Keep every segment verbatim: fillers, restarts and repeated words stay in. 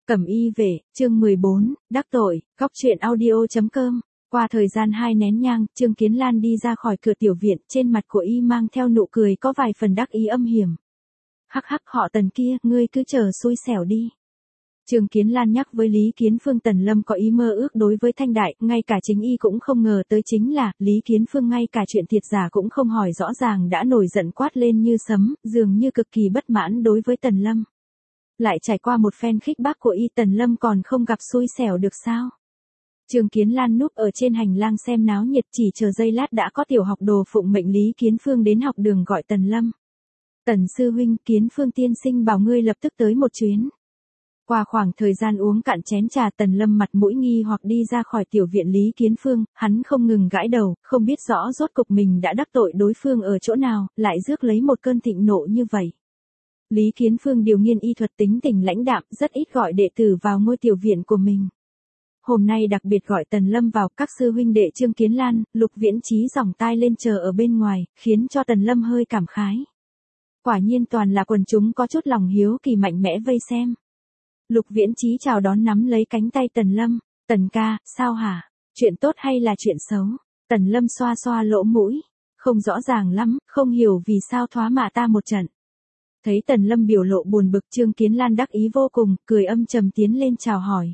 Cẩm y vệ, chương mười bốn, đắc tội, góc truyện audio chấm com. Qua thời gian hai nén nhang, Trương Kiến Lan đi ra khỏi cửa tiểu viện, trên mặt của y mang theo nụ cười có vài phần đắc ý âm hiểm. Hắc hắc, họ Tần kia, ngươi cứ chờ xui xẻo đi. Trương Kiến Lan nhắc với Lý Kiến Phương Tần Lâm có ý mơ ước đối với Thanh Đại, ngay cả chính y cũng không ngờ tới chính là, Lý Kiến Phương ngay cả chuyện thiệt giả cũng không hỏi rõ ràng đã nổi giận quát lên như sấm, dường như cực kỳ bất mãn đối với Tần Lâm. Lại trải qua một phen khích bác của y, Tần Lâm còn không gặp xui xẻo được sao? Trương Kiến Lan núp ở trên hành lang xem náo nhiệt, chỉ chờ giây lát đã có tiểu học đồ phụng mệnh Lý Kiến Phương đến học đường gọi Tần Lâm. Tần sư huynh, Kiến Phương tiên sinh bảo ngươi lập tức tới một chuyến. Qua khoảng thời gian uống cạn chén trà, Tần Lâm mặt mũi nghi hoặc đi ra khỏi tiểu viện Lý Kiến Phương, hắn không ngừng gãi đầu, không biết rõ rốt cục mình đã đắc tội đối phương ở chỗ nào, lại rước lấy một cơn thịnh nộ như vậy. Lý Kiến Phương điều nghiên y thuật, tính tình lãnh đạm, rất ít gọi đệ tử vào ngôi tiểu viện của mình. Hôm nay đặc biệt gọi Tần Lâm vào, các sư huynh đệ Trương Kiến Lan, Lục Viễn Chí giỏng tai lên chờ ở bên ngoài, khiến cho Tần Lâm hơi cảm khái. Quả nhiên toàn là quần chúng có chút lòng hiếu kỳ mạnh mẽ vây xem. Lục Viễn Chí chào đón nắm lấy cánh tay Tần Lâm, Tần ca, sao hả? Chuyện tốt hay là chuyện xấu? Tần Lâm xoa xoa lỗ mũi, không rõ ràng lắm, không hiểu vì sao thoá mạ ta một trận. Thấy Tần Lâm biểu lộ buồn bực, Trương Kiến Lan đắc ý vô cùng, cười âm trầm tiến lên chào hỏi.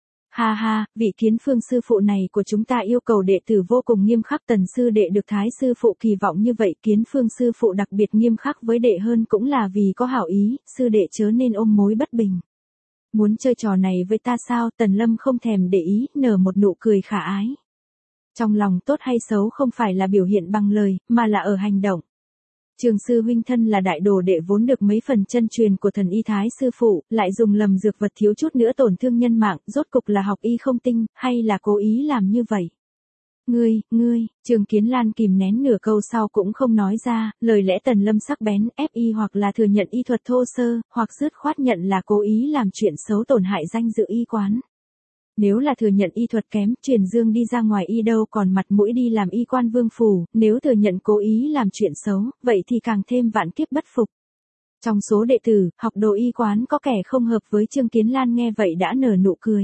Ha ha, vị Kiến Phương sư phụ này của chúng ta yêu cầu đệ tử vô cùng nghiêm khắc, Tần sư đệ được Thái sư phụ kỳ vọng như vậy, Kiến Phương sư phụ đặc biệt nghiêm khắc với đệ hơn cũng là vì có hảo ý, sư đệ chớ nên ôm mối bất bình. Muốn chơi trò này với ta sao? Tần Lâm không thèm để ý, nở một nụ cười khả ái. Trong lòng tốt hay xấu không phải là biểu hiện bằng lời, mà là ở hành động. Trường sư huynh thân là đại đồ đệ vốn được mấy phần chân truyền của thần y Thái sư phụ, lại dùng lầm dược vật thiếu chút nữa tổn thương nhân mạng, rốt cục là học y không tinh, hay là cố ý làm như vậy? Ngươi, ngươi, Trương Kiến Lan kìm nén nửa câu sau cũng không nói ra, lời lẽ Tần Lâm sắc bén, ép y hoặc là thừa nhận y thuật thô sơ, hoặc dứt khoát nhận là cố ý làm chuyện xấu tổn hại danh dự y quán. Nếu là thừa nhận y thuật kém, truyền dương đi ra ngoài y đâu còn mặt mũi đi làm y quan vương phủ, nếu thừa nhận cố ý làm chuyện xấu, vậy thì càng thêm vạn kiếp bất phục. Trong số đệ tử, học đồ y quán có kẻ không hợp với Trương Kiến Lan nghe vậy đã nở nụ cười.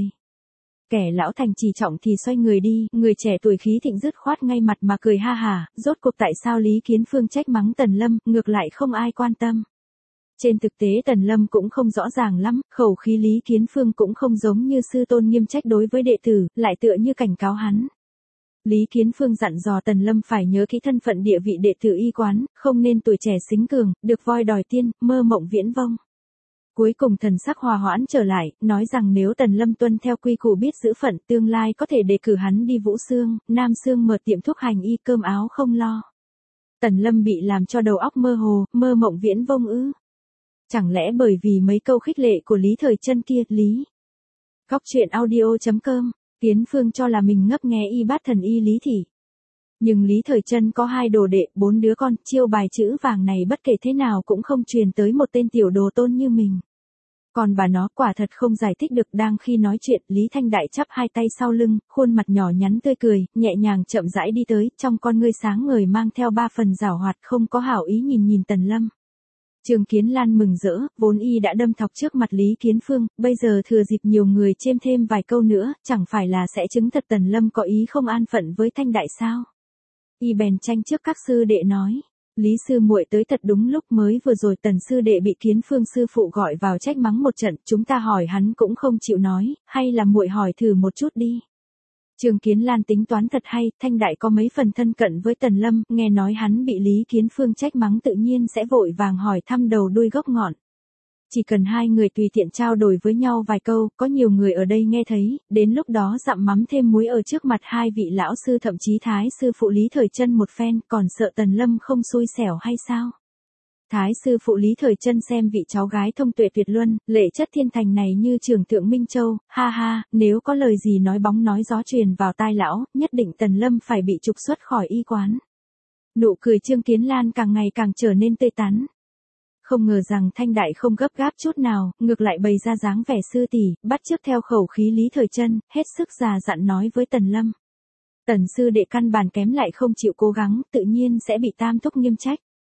Kẻ lão thành trì trọng thì xoay người đi, người trẻ tuổi khí thịnh dứt khoát ngay mặt mà cười ha hả, rốt cuộc tại sao Lý Kiến Phương trách mắng Tần Lâm, ngược lại không ai quan tâm. Trên thực tế Tần Lâm cũng không rõ ràng lắm, khẩu khí Lý Kiến Phương cũng không giống như sư tôn nghiêm trách đối với đệ tử, lại tựa như cảnh cáo hắn. Lý Kiến Phương dặn dò Tần Lâm phải nhớ kỹ thân phận địa vị đệ tử y quán, không nên tuổi trẻ xính cường, được voi đòi tiên, mơ mộng viễn vông. Cuối cùng thần sắc hòa hoãn trở lại, nói rằng nếu Tần Lâm tuân theo quy củ biết giữ phận, tương lai có thể đề cử hắn đi Vũ Xương, Nam Xương mở tiệm thuốc hành y, cơm áo không lo. Tần Lâm bị làm cho đầu óc mơ hồ, mơ mộng viễn vông ư? Chẳng lẽ bởi vì mấy câu khích lệ của Lý Thời Trân kia, Lý? Góc truyện audio chấm com, Kiến Phương cho là mình ngấp nghé y bát thần y Lý Thị. Nhưng Lý Thời Trân có hai đồ đệ, bốn đứa con, chiêu bài chữ vàng này bất kể thế nào cũng không truyền tới một tên tiểu đồ tôn như mình. Còn bà nó quả thật không giải thích được. Đang khi nói chuyện, Lý Thanh Đại chắp hai tay sau lưng, khuôn mặt nhỏ nhắn tươi cười, nhẹ nhàng chậm rãi đi tới, trong con ngươi sáng ngời mang theo ba phần giảo hoạt, không có hảo ý nhìn nhìn Tần Lâm. Trương Kiến Lan mừng rỡ, vốn y đã đâm thọc trước mặt Lý Kiến Phương, bây giờ thừa dịp nhiều người chêm thêm vài câu nữa, chẳng phải là sẽ chứng thật Tần Lâm có ý không an phận với Thanh Đại sao? Y bèn tranh trước các sư đệ nói, Lý sư muội tới thật đúng lúc, mới vừa rồi Tần sư đệ bị Kiến Phương sư phụ gọi vào trách mắng một trận, chúng ta hỏi hắn cũng không chịu nói, hay là muội hỏi thử một chút đi. Trương Kiến Lan tính toán thật hay, Thanh Đại có mấy phần thân cận với Tần Lâm, nghe nói hắn bị Lý Kiến Phương trách mắng tự nhiên sẽ vội vàng hỏi thăm đầu đuôi gốc ngọn. Chỉ cần hai người tùy tiện trao đổi với nhau vài câu, có nhiều người ở đây nghe thấy, đến lúc đó dặm mắm thêm muối ở trước mặt hai vị lão sư, thậm chí Thái sư phụ Lý Thời Trân một phen, còn sợ Tần Lâm không xui xẻo hay sao? Thái sư phụ Lý Thời Trân xem vị cháu gái thông tuệ tuyệt luân, lệ chất thiên thành này như trưởng thượng Minh Châu, ha ha, nếu có lời gì nói bóng nói gió truyền vào tai lão, nhất định Tần Lâm phải bị trục xuất khỏi y quán. Nụ cười Trương Kiến Lan càng ngày càng trở nên tươi tắn. Không ngờ rằng Thanh Đại không gấp gáp chút nào, ngược lại bày ra dáng vẻ sư tỷ, bắt chước theo khẩu khí Lý Thời Trân, hết sức già dặn nói với Tần Lâm. Tần sư đệ căn bản kém lại không chịu cố gắng, tự nhiên sẽ bị tam thúc nghiêm trách.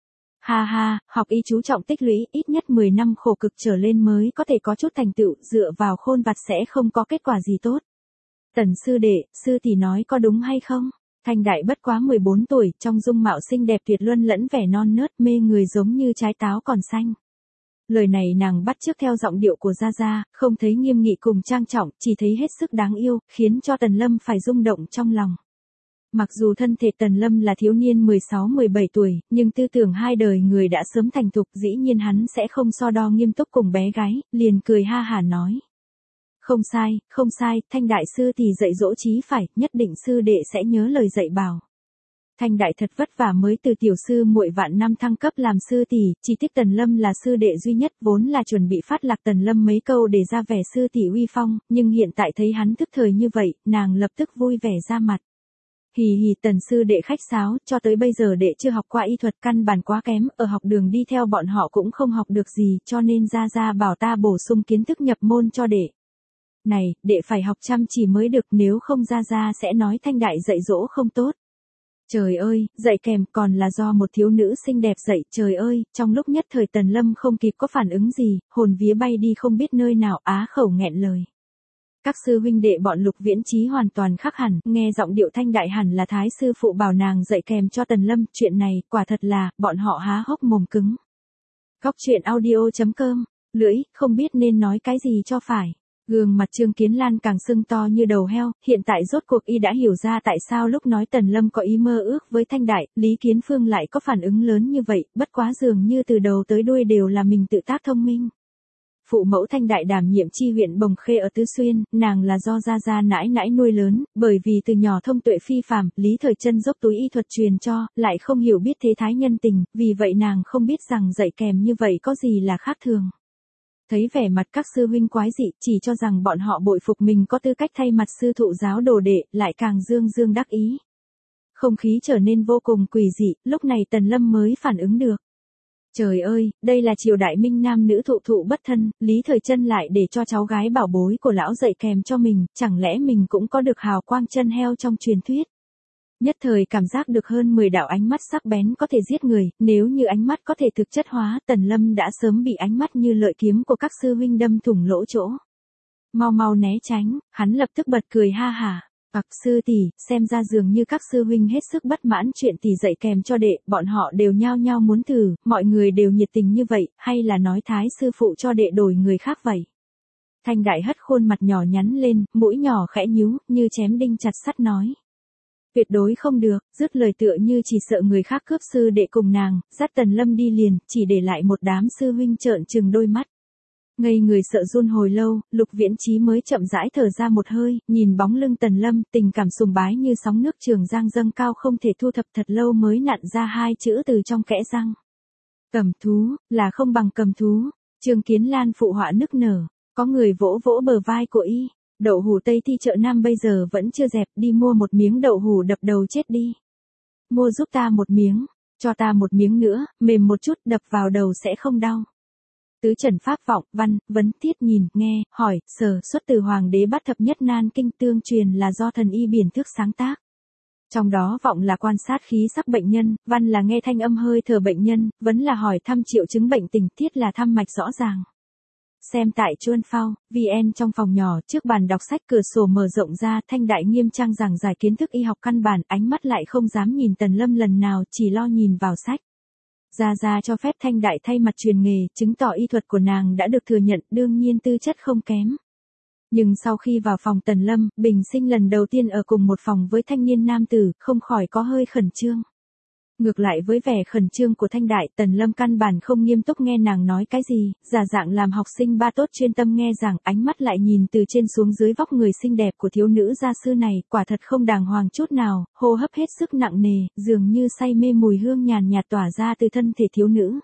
Ha ha, học y chú trọng tích lũy, ít nhất mười năm khổ cực trở lên mới có thể có chút thành tựu, dựa vào khôn vặt sẽ không có kết quả gì tốt. Tần sư đệ, sư tỷ nói có đúng hay không? Thanh Đại bất quá mười bốn tuổi, trong dung mạo xinh đẹp tuyệt luân lẫn vẻ non nớt mê người giống như trái táo còn xanh. Lời này nàng bắt chước theo giọng điệu của Gia Gia, không thấy nghiêm nghị cùng trang trọng, chỉ thấy hết sức đáng yêu, khiến cho Tần Lâm phải rung động trong lòng. Mặc dù thân thể Tần Lâm là thiếu niên mười sáu mười bảy tuổi, nhưng tư tưởng hai đời người đã sớm thành thục, dĩ nhiên hắn sẽ không so đo nghiêm túc cùng bé gái, liền cười ha hả nói. Không sai, không sai, Thanh Đại sư thì dạy dỗ chí phải, nhất định sư đệ sẽ nhớ lời dạy bảo. Thanh Đại thật vất vả mới từ tiểu sư muội vạn năm thăng cấp làm sư tỷ, chỉ tiếc Tần Lâm là sư đệ duy nhất, vốn là chuẩn bị phát lạc Tần Lâm mấy câu để ra vẻ sư tỷ uy phong, nhưng hiện tại thấy hắn tức thời như vậy, nàng lập tức vui vẻ ra mặt. Hì hì, Tần sư đệ khách sáo, cho tới bây giờ đệ chưa học qua y thuật, căn bản quá kém, ở học đường đi theo bọn họ cũng không học được gì, cho nên Gia Gia bảo ta bổ sung kiến thức nhập môn cho đệ. Này, đệ phải học chăm chỉ mới được, nếu không Gia Gia sẽ nói Thanh Đại dạy dỗ không tốt. Trời ơi, dạy kèm còn là do một thiếu nữ xinh đẹp dạy, trời ơi, trong lúc nhất thời Tần Lâm không kịp có phản ứng gì, hồn vía bay đi không biết nơi nào, á khẩu nghẹn lời. Các sư huynh đệ bọn Lục Viễn Chí hoàn toàn khác hẳn, nghe giọng điệu Thanh Đại hẳn là thái sư phụ bảo nàng dạy kèm cho Tần Lâm, chuyện này, quả thật là, bọn họ há hốc mồm cứng. Góc truyện audio chấm com, lưỡi, không biết nên nói cái gì cho phải. Gương mặt Trương Kiến Lan càng sưng to như đầu heo, hiện tại rốt cuộc y đã hiểu ra tại sao lúc nói Tần Lâm có ý mơ ước với Thanh Đại, Lý Kiến Phương lại có phản ứng lớn như vậy, bất quá dường như từ đầu tới đuôi đều là mình tự tác thông minh. Phụ mẫu Thanh Đại đảm nhiệm chi huyện Bồng Khê ở Tứ Xuyên, nàng là do Gia Gia nãi nãi nuôi lớn, bởi vì từ nhỏ thông tuệ phi phàm, Lý Thời Chân dốc túi y thuật truyền cho, lại không hiểu biết thế thái nhân tình, vì vậy nàng không biết rằng dạy kèm như vậy có gì là khác thường. Thấy vẻ mặt các sư huynh quái dị, chỉ cho rằng bọn họ bội phục mình có tư cách thay mặt sư thụ giáo đồ đệ, lại càng dương dương đắc ý. Không khí trở nên vô cùng quỷ dị, lúc này Tần Lâm mới phản ứng được. Trời ơi, đây là triều đại minh nam nữ thụ thụ bất thân, Lý Thời Chân lại để cho cháu gái bảo bối của lão dạy kèm cho mình, chẳng lẽ mình cũng có được hào quang chân heo trong truyền thuyết. Nhất thời cảm giác được hơn mười đạo ánh mắt sắc bén có thể giết người, nếu như ánh mắt có thể thực chất hóa, Tần Lâm đã sớm bị ánh mắt như lợi kiếm của các sư huynh đâm thủng lỗ chỗ. Mau mau né tránh, hắn lập tức bật cười ha hả. Bạc sư tỷ, xem ra dường như các sư huynh hết sức bất mãn chuyện tỷ dạy kèm cho đệ, bọn họ đều nhao nhao muốn thử, mọi người đều nhiệt tình như vậy, hay là nói thái sư phụ cho đệ đổi người khác vậy. Thanh Đại hất khuôn mặt nhỏ nhắn lên, mũi nhỏ khẽ nhíu, như chém đinh chặt sắt nói. Tuyệt đối không được, dứt lời tựa như chỉ sợ người khác cướp sư đệ cùng nàng, dắt Tần Lâm đi liền, chỉ để lại một đám sư huynh trợn trừng đôi mắt. Ngây người sợ run hồi lâu, Lục Viễn Chí mới chậm rãi thở ra một hơi, nhìn bóng lưng Tần Lâm, tình cảm sùng bái như sóng nước Trường Giang dâng cao không thể thu thập, thật lâu mới nặn ra hai chữ từ trong kẽ răng. Cầm thú, là không bằng cầm thú. Trương Kiến Lan phụ họa nức nở, có người vỗ vỗ bờ vai của y. Đậu hủ Tây Thi chợ Nam bây giờ vẫn chưa dẹp, đi mua một miếng đậu hủ đập đầu chết đi. Mua giúp ta một miếng, cho ta một miếng nữa, mềm một chút, đập vào đầu sẽ không đau. Tứ Trần Pháp Vọng, Văn, Vấn Tiết nhìn, nghe, hỏi, sở, xuất từ Hoàng đế Bát Thập Nhất Nan Kinh, tương truyền là do thần y Biển Thước sáng tác. Trong đó Vọng là quan sát khí sắc bệnh nhân, Văn là nghe thanh âm hơi thở bệnh nhân, Vấn là hỏi thăm triệu chứng bệnh tình, Tiết là thăm mạch rõ ràng. Xem tại Chuân Phao, vê en trong phòng nhỏ, trước bàn đọc sách cửa sổ mở rộng ra, Thanh Đại nghiêm trang giảng giải kiến thức y học căn bản, ánh mắt lại không dám nhìn Tần Lâm lần nào, chỉ lo nhìn vào sách. Gia Gia cho phép Thanh Đại thay mặt truyền nghề, chứng tỏ y thuật của nàng đã được thừa nhận, đương nhiên tư chất không kém. Nhưng sau khi vào phòng Tần Lâm, bình sinh lần đầu tiên ở cùng một phòng với thanh niên nam tử, không khỏi có hơi khẩn trương. Ngược lại với vẻ khẩn trương của Thanh Đại, Tần Lâm căn bản không nghiêm túc nghe nàng nói cái gì, giả dạng làm học sinh ba tốt chuyên tâm nghe giảng, ánh mắt lại nhìn từ trên xuống dưới vóc người xinh đẹp của thiếu nữ gia sư này, quả thật không đàng hoàng chút nào, hô hấp hết sức nặng nề, dường như say mê mùi hương nhàn nhạt tỏa ra từ thân thể thiếu nữ.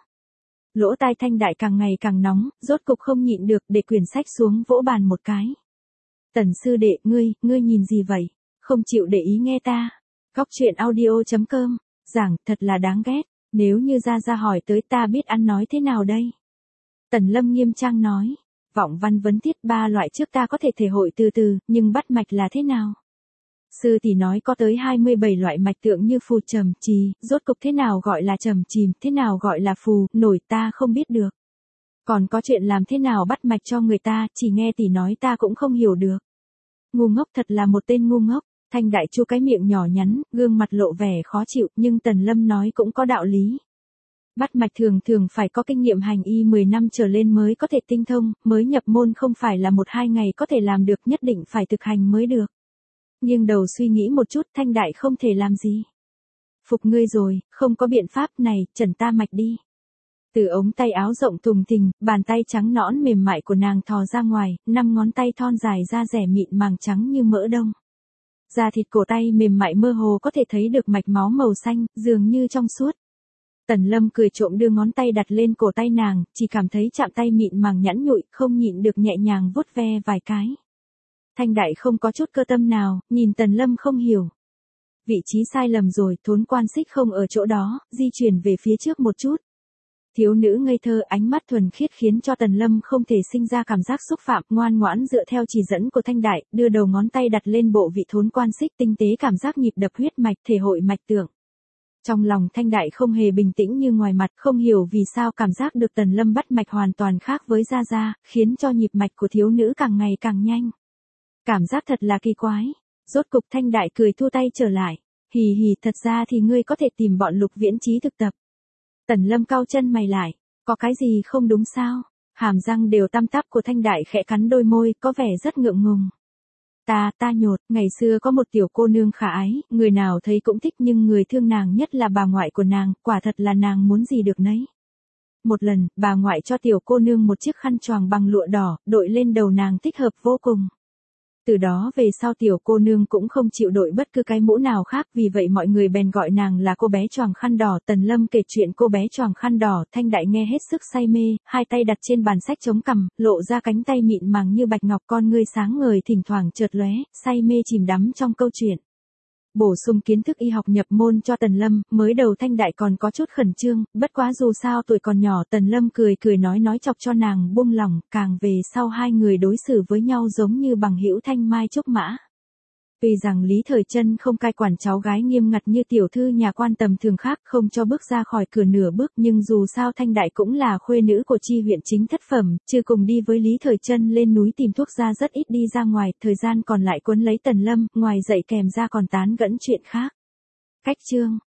Lỗ tai Thanh Đại càng ngày càng nóng, rốt cục không nhịn được, để quyển sách xuống vỗ bàn một cái. Tần sư đệ, ngươi, ngươi nhìn gì vậy? Không chịu để ý nghe ta. Góc truyện audio chấm com. Giảng, thật là đáng ghét, nếu như Gia Gia hỏi tới ta biết ăn nói thế nào đây? Tần Lâm nghiêm trang nói, Vọng, Văn, Vấn, Tiết ba loại trước ta có thể thể hội từ từ, nhưng bắt mạch là thế nào? Sư tỷ nói có tới hai mươi bảy loại mạch tượng như phù trầm trì, rốt cục thế nào gọi là trầm chìm, thế nào gọi là phù, nổi ta không biết được. Còn có chuyện làm thế nào bắt mạch cho người ta, chỉ nghe tỷ nói ta cũng không hiểu được. Ngu ngốc thật là một tên ngu ngốc. Thanh Đại chu cái miệng nhỏ nhắn, gương mặt lộ vẻ khó chịu, nhưng Tần Lâm nói cũng có đạo lý. Bắt mạch thường thường phải có kinh nghiệm hành y mười năm trở lên mới có thể tinh thông, mới nhập môn không phải là một hai ngày có thể làm được, nhất định phải thực hành mới được. Nhưng đầu suy nghĩ một chút, Thanh Đại không thể làm gì. Phục ngươi rồi, không có biện pháp này, trần ta mạch đi. Từ ống tay áo rộng thùng thình, bàn tay trắng nõn mềm mại của nàng thò ra ngoài, năm ngón tay thon dài da rẻ mịn màng trắng như mỡ đông. Da thịt cổ tay mềm mại mơ hồ có thể thấy được mạch máu màu xanh, dường như trong suốt. Tần Lâm cười trộm đưa ngón tay đặt lên cổ tay nàng, chỉ cảm thấy chạm tay mịn màng nhẵn nhụi, không nhịn được nhẹ nhàng vuốt ve vài cái. Thanh Đại không có chút cơ tâm nào, nhìn Tần Lâm không hiểu. Vị trí sai lầm rồi, thốn quan xích không ở chỗ đó, di chuyển về phía trước một chút. Thiếu nữ ngây thơ, ánh mắt thuần khiết khiến cho Tần Lâm không thể sinh ra cảm giác xúc phạm, ngoan ngoãn dựa theo chỉ dẫn của Thanh Đại, đưa đầu ngón tay đặt lên bộ vị thốn quan xích, tinh tế cảm giác nhịp đập huyết mạch, thể hội mạch tượng. Trong lòng Thanh Đại không hề bình tĩnh như ngoài mặt, không hiểu vì sao cảm giác được Tần Lâm bắt mạch hoàn toàn khác với Gia Gia, khiến cho nhịp mạch của thiếu nữ càng ngày càng nhanh. Cảm giác thật là kỳ quái. Rốt cục Thanh Đại cười thua tay trở lại. Hì hì, thật ra thì ngươi có thể tìm bọn Lục Viễn Chí thực tập. Tần Lâm cau chân mày lại, có cái gì không đúng sao? Hàm răng đều tăm tắp của Thanh Đại khẽ cắn đôi môi, có vẻ rất ngượng ngùng. Ta, ta nhột, ngày xưa có một tiểu cô nương khả ái, người nào thấy cũng thích nhưng người thương nàng nhất là bà ngoại của nàng, quả thật là nàng muốn gì được nấy. Một lần, bà ngoại cho tiểu cô nương một chiếc khăn choàng bằng lụa đỏ, đội lên đầu nàng thích hợp vô cùng. Từ đó về sau tiểu cô nương cũng không chịu đội bất cứ cái mũ nào khác, vì vậy mọi người bèn gọi nàng là cô bé choàng khăn đỏ. Tần Lâm kể chuyện cô bé choàng khăn đỏ, Thanh Đại nghe hết sức say mê, hai tay đặt trên bàn sách chống cằm, lộ ra cánh tay mịn màng như bạch ngọc, con ngươi sáng ngời thỉnh thoảng chợt lóe, say mê chìm đắm trong câu chuyện. Bổ sung kiến thức y học nhập môn cho Tần Lâm, mới đầu Thanh Đại còn có chút khẩn trương, bất quá dù sao tuổi còn nhỏ, Tần Lâm cười cười nói nói chọc cho nàng buông lòng, càng về sau hai người đối xử với nhau giống như bằng hữu thanh mai trúc mã. Tuy rằng Lý Thời Trân không cai quản cháu gái nghiêm ngặt như tiểu thư nhà quan tầm thường khác, không cho bước ra khỏi cửa nửa bước, nhưng dù sao Thanh Đại cũng là khuê nữ của chi huyện chính thất phẩm, chưa cùng đi với Lý Thời Trân lên núi tìm thuốc ra rất ít đi ra ngoài, thời gian còn lại quấn lấy Tần Lâm, ngoài dạy kèm ra còn tán gẫm chuyện khác. Cách chương